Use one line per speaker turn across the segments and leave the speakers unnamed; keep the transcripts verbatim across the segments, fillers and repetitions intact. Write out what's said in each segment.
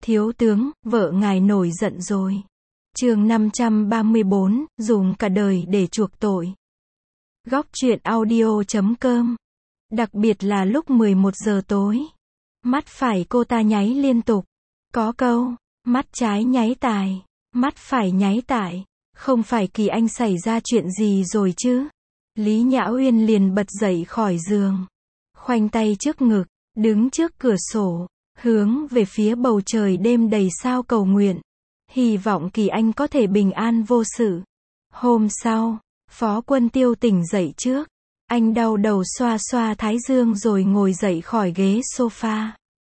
Thiếu tướng, vợ ngài nổi giận rồi. Chương năm trăm ba mươi bốn, dùng cả đời để chuộc tội. Góc truyện audio chấm com. Đặc biệt là lúc mười một giờ tối. Mắt phải cô ta nháy liên tục. Có câu, mắt trái nháy tài, mắt phải nháy tại. Không phải Kỳ Anh xảy ra chuyện gì rồi chứ? Lý Nhã Uyên liền bật dậy khỏi giường. Khoanh tay trước ngực, đứng trước cửa sổ, hướng về phía bầu trời đêm đầy sao cầu nguyện. Hy vọng Kỳ Anh có thể bình an vô sự. Hôm sau, Phó Quân Tiêu tỉnh dậy trước. Anh đau đầu xoa xoa thái dương rồi ngồi dậy khỏi ghế sofa.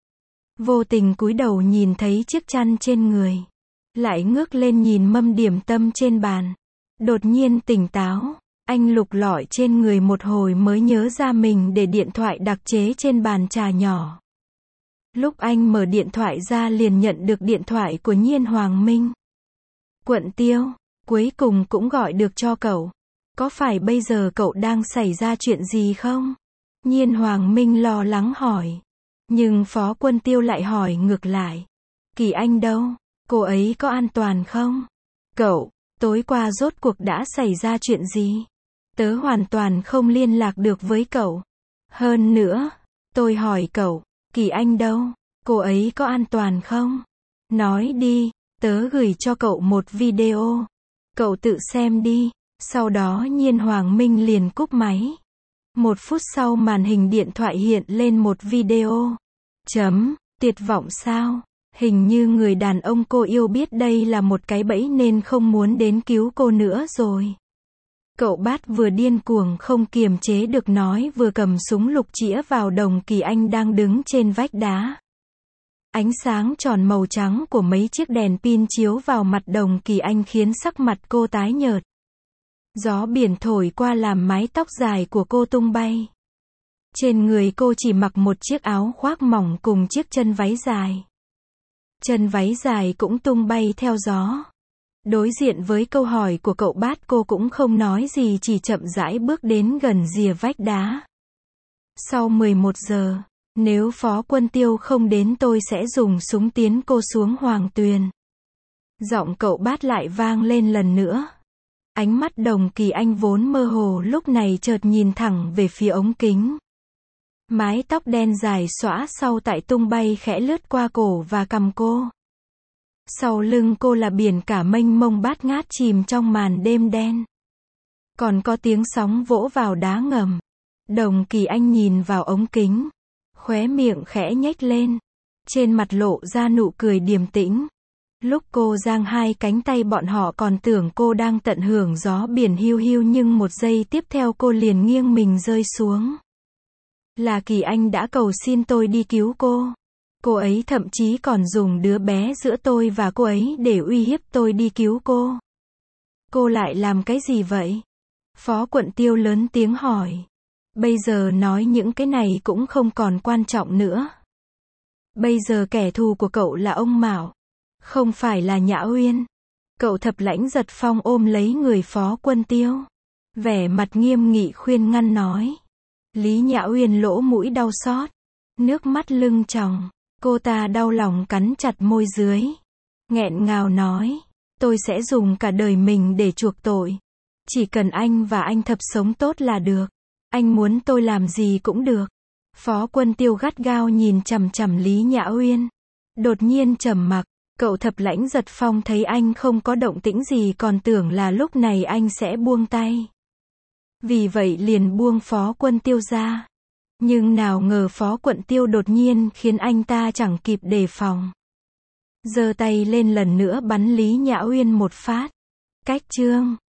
Vô tình cúi đầu nhìn thấy chiếc chăn trên người. Lại ngước lên nhìn mâm điểm tâm trên bàn. Đột nhiên tỉnh táo. Anh lục lọi trên người một hồi mới nhớ ra mình để điện thoại đặc chế trên bàn trà nhỏ. Lúc anh mở điện thoại ra liền nhận được điện thoại của Nhiên Hoàng Minh. Quận Tiêu, cuối cùng cũng gọi được cho cậu. Có phải bây giờ cậu đang xảy ra chuyện gì không? Nhiên Hoàng Minh lo lắng hỏi. Nhưng Phó Quân Tiêu lại hỏi ngược lại. Kỳ Anh đâu? Cô ấy có an toàn không? Cậu, tối qua rốt cuộc đã xảy ra chuyện gì? Tớ hoàn toàn không liên lạc được với cậu. Hơn nữa, tôi hỏi cậu, Kỳ Anh đâu? Cô ấy có an toàn không? Nói đi, tớ gửi cho cậu một video. Cậu tự xem đi. Sau đó Nhiên Hoàng Minh liền cúp máy. Một phút sau màn hình điện thoại hiện lên một video. Chấm, tuyệt vọng sao? Hình như người đàn ông cô yêu biết đây là một cái bẫy nên không muốn đến cứu cô nữa rồi. Cậu Bát vừa điên cuồng không kiềm chế được nói vừa cầm súng lục chĩa vào Đồng Kỳ Anh đang đứng trên vách đá. Ánh sáng tròn màu trắng của mấy chiếc đèn pin chiếu vào mặt Đồng Kỳ Anh khiến sắc mặt cô tái nhợt. Gió biển thổi qua làm mái tóc dài của cô tung bay. Trên người cô chỉ mặc một chiếc áo khoác mỏng cùng chiếc chân váy dài. Chân váy dài cũng tung bay theo gió. Đối diện với câu hỏi của cậu Bát cô cũng không nói gì chỉ chậm rãi bước đến gần rìa vách đá. Sau mười một giờ, nếu Phó Quân Tiêu không đến tôi sẽ dùng súng tiến cô xuống Hoàng Tuyền. Giọng cậu Bát lại vang lên lần nữa. Ánh mắt Đồng Kỳ Anh vốn mơ hồ lúc này chợt nhìn thẳng về phía ống kính. Mái tóc đen dài xõa sau tại tung bay khẽ lướt qua cổ và cằm cô. Sau lưng cô là biển cả mênh mông bát ngát chìm trong màn đêm đen. Còn có tiếng sóng vỗ vào đá ngầm. Đồng Kỳ Anh nhìn vào ống kính. Khóe miệng khẽ nhếch lên. Trên mặt lộ ra nụ cười điềm tĩnh. Lúc cô giang hai cánh tay bọn họ còn tưởng cô đang tận hưởng gió biển hiu hiu nhưng một giây tiếp theo cô liền nghiêng mình rơi xuống. Là Kỳ Anh đã cầu xin tôi đi cứu cô. Cô ấy thậm chí còn dùng đứa bé giữa tôi và cô ấy để uy hiếp tôi đi cứu cô. Cô lại làm cái gì vậy? Phó Quận Tiêu lớn tiếng hỏi. Bây giờ nói những cái này cũng không còn quan trọng nữa. Bây giờ kẻ thù của cậu là ông Mạo. Không phải là Nhã Uyên. Cậu Thập Lãnh Giật Phong ôm lấy người Phó Quân Tiêu. Vẻ mặt nghiêm nghị khuyên ngăn nói. Lý Nhã Uyên lỗ mũi đau xót. Nước mắt lưng tròng. Cô ta đau lòng cắn chặt môi dưới. Nghẹn ngào nói. Tôi sẽ dùng cả đời mình để chuộc tội. Chỉ cần anh và anh Thập sống tốt là được. Anh muốn tôi làm gì cũng được. Phó Quân Tiêu gắt gao nhìn chằm chằm Lý Nhã Uyên. Đột nhiên trầm mặc. Cậu Thập Lãnh Giật Phong thấy anh không có động tĩnh gì còn tưởng là lúc này anh sẽ buông tay. Vì vậy liền buông Phó Quân Tiêu ra. Nhưng nào ngờ Phó Quận Tiêu đột nhiên khiến anh ta chẳng kịp đề phòng. Giơ tay lên lần nữa bắn Lý Nhã Uyên một phát. Cách chương.